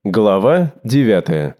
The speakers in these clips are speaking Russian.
Глава 9.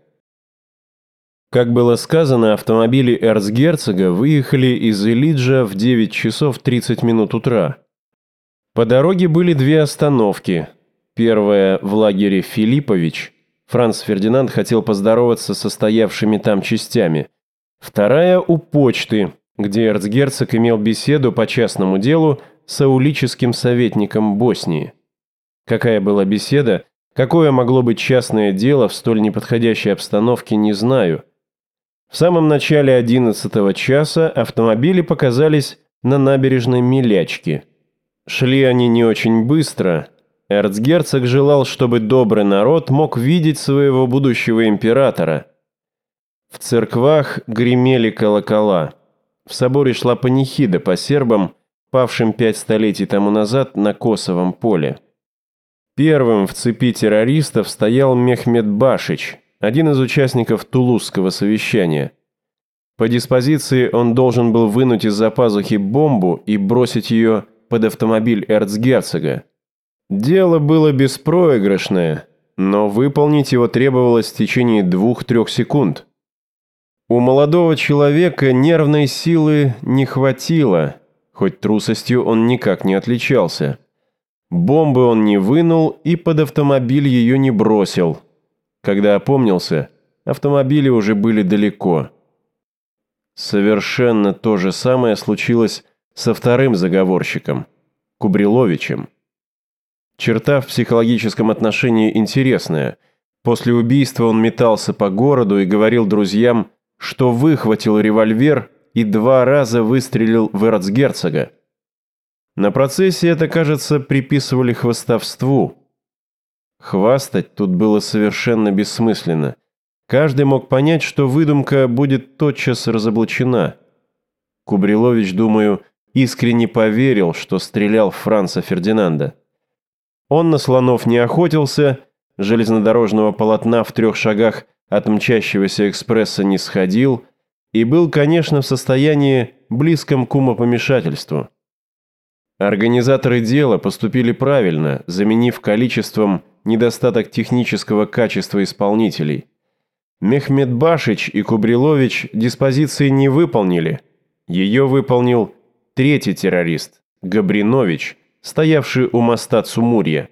Как было сказано, автомобили эрцгерцога выехали из Илиджа в 9 часов 30 минут утра. По дороге были две остановки. Первая в лагере Филиппович. Франц Фердинанд хотел поздороваться со стоявшими там частями. Вторая у почты, где эрцгерцог имел беседу по частному делу с аулическим советником Боснии. Какая была беседа? Какое могло быть частное дело в столь неподходящей обстановке, не знаю. В самом начале 11 часа автомобили показались на набережной Милячки. Шли они не очень быстро. Эрцгерцог желал, чтобы добрый народ мог видеть своего будущего императора. В церквах гремели колокола. В соборе шла панихида по сербам, павшим 5 столетий тому назад на Косовом поле. Первым в цепи террористов стоял Мехмед Башич, один из участников Тулузского совещания. По диспозиции он должен был вынуть из-за пазухи бомбу и бросить ее под автомобиль эрцгерцога. Дело было беспроигрышное, но выполнить его требовалось в течение 2-3 секунд. У молодого человека нервной силы не хватило, хоть трусостью он никак не отличался. Бомбы он не вынул и под автомобиль ее не бросил. Когда опомнился, автомобили уже были далеко. Совершенно то же самое случилось со вторым заговорщиком, Кубриловичем. Черта в психологическом отношении интересная. После убийства он метался по городу и говорил друзьям, что выхватил револьвер и 2 раза выстрелил в эрцгерцога. На процессе это, кажется, приписывали хвастовству. Хвастать тут было совершенно бессмысленно. Каждый мог понять, что выдумка будет тотчас разоблачена. Кубрилович, думаю, искренне поверил, что стрелял в Франца Фердинанда. Он на слонов не охотился, железнодорожного полотна в 3 шагах от мчащегося экспресса не сходил и был, конечно, в состоянии близком к умопомешательству. Организаторы дела поступили правильно, заменив количеством недостаток технического качества исполнителей. Мехмед Башич и Кубрилович диспозиции не выполнили. Ее выполнил 3-й террорист, Габринович, стоявший у моста Цумурья.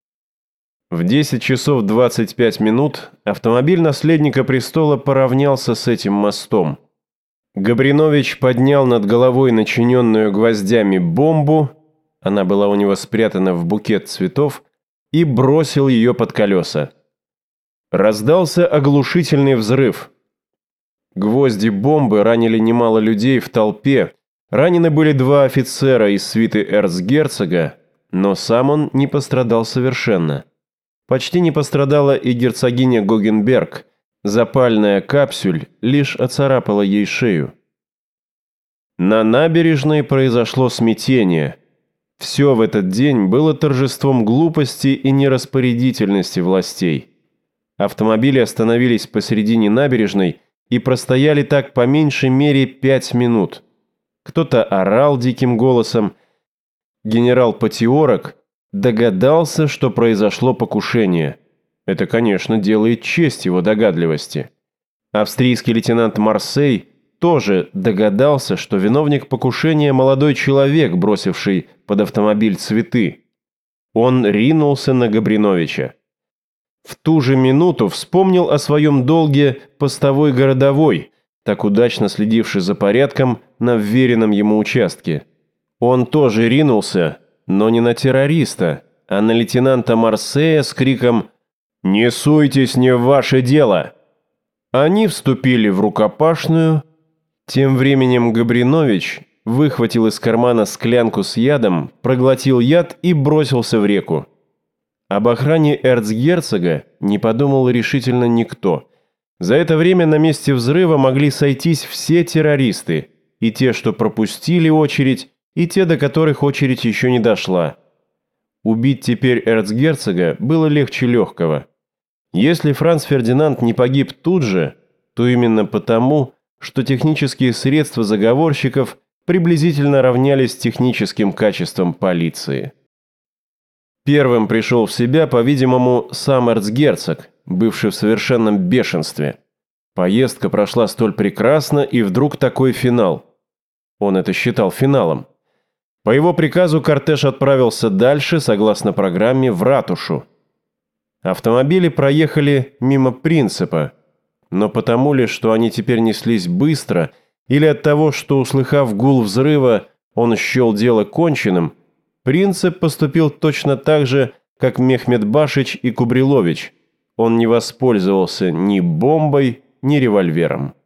В 10 часов 25 минут автомобиль наследника престола поравнялся с этим мостом. Габринович поднял над головой начиненную гвоздями бомбу, она была у него спрятана в букет цветов, и бросил ее под колеса. Раздался оглушительный взрыв. Гвозди бомбы ранили немало людей в толпе, ранены были 2 офицера из свиты эрцгерцога, но сам он не пострадал совершенно. Почти не пострадала и герцогиня Гогенберг. Запальная капсюль лишь оцарапала ей шею. На набережной произошло смятение. Все в этот день было торжеством глупости и нераспорядительности властей. Автомобили остановились посередине набережной и простояли так по меньшей мере 5 минут. Кто-то орал диким голосом. Генерал Патиорок догадался, что произошло покушение. Это, конечно, делает честь его догадливости. Австрийский лейтенант Марсей тоже догадался, что виновник покушения – молодой человек, бросивший под автомобиль цветы. Он ринулся на Габриновича. В ту же минуту вспомнил о своем долге постовой городовой, так удачно следивший за порядком на вверенном ему участке. Он тоже ринулся, но не на террориста, а на лейтенанта Марсея с криком «Не суйтесь, не в ваше дело!». Они вступили в рукопашную. Тем временем Габринович выхватил из кармана склянку с ядом, проглотил яд и бросился в реку. Об охране эрцгерцога не подумал решительно никто. За это время на месте взрыва могли сойтись все террористы, и те, что пропустили очередь, и те, до которых очередь еще не дошла. Убить теперь эрцгерцога было легче легкого. Если Франц Фердинанд не погиб тут же, то именно потому, что технические средства заговорщиков приблизительно равнялись техническим качествам полиции. Первым пришел в себя, по-видимому, сам эрцгерцог, бывший в совершенном бешенстве. Поездка прошла столь прекрасно, и вдруг такой финал. Он это считал финалом. По его приказу кортеж отправился дальше, согласно программе, в ратушу. Автомобили проехали мимо Принципа, но потому ли, что они теперь неслись быстро, или от того, что, услыхав гул взрыва, он счел дело конченным, Принцип поступил точно так же, как Мехмед Башич и Кубрилович. Он не воспользовался ни бомбой, ни револьвером.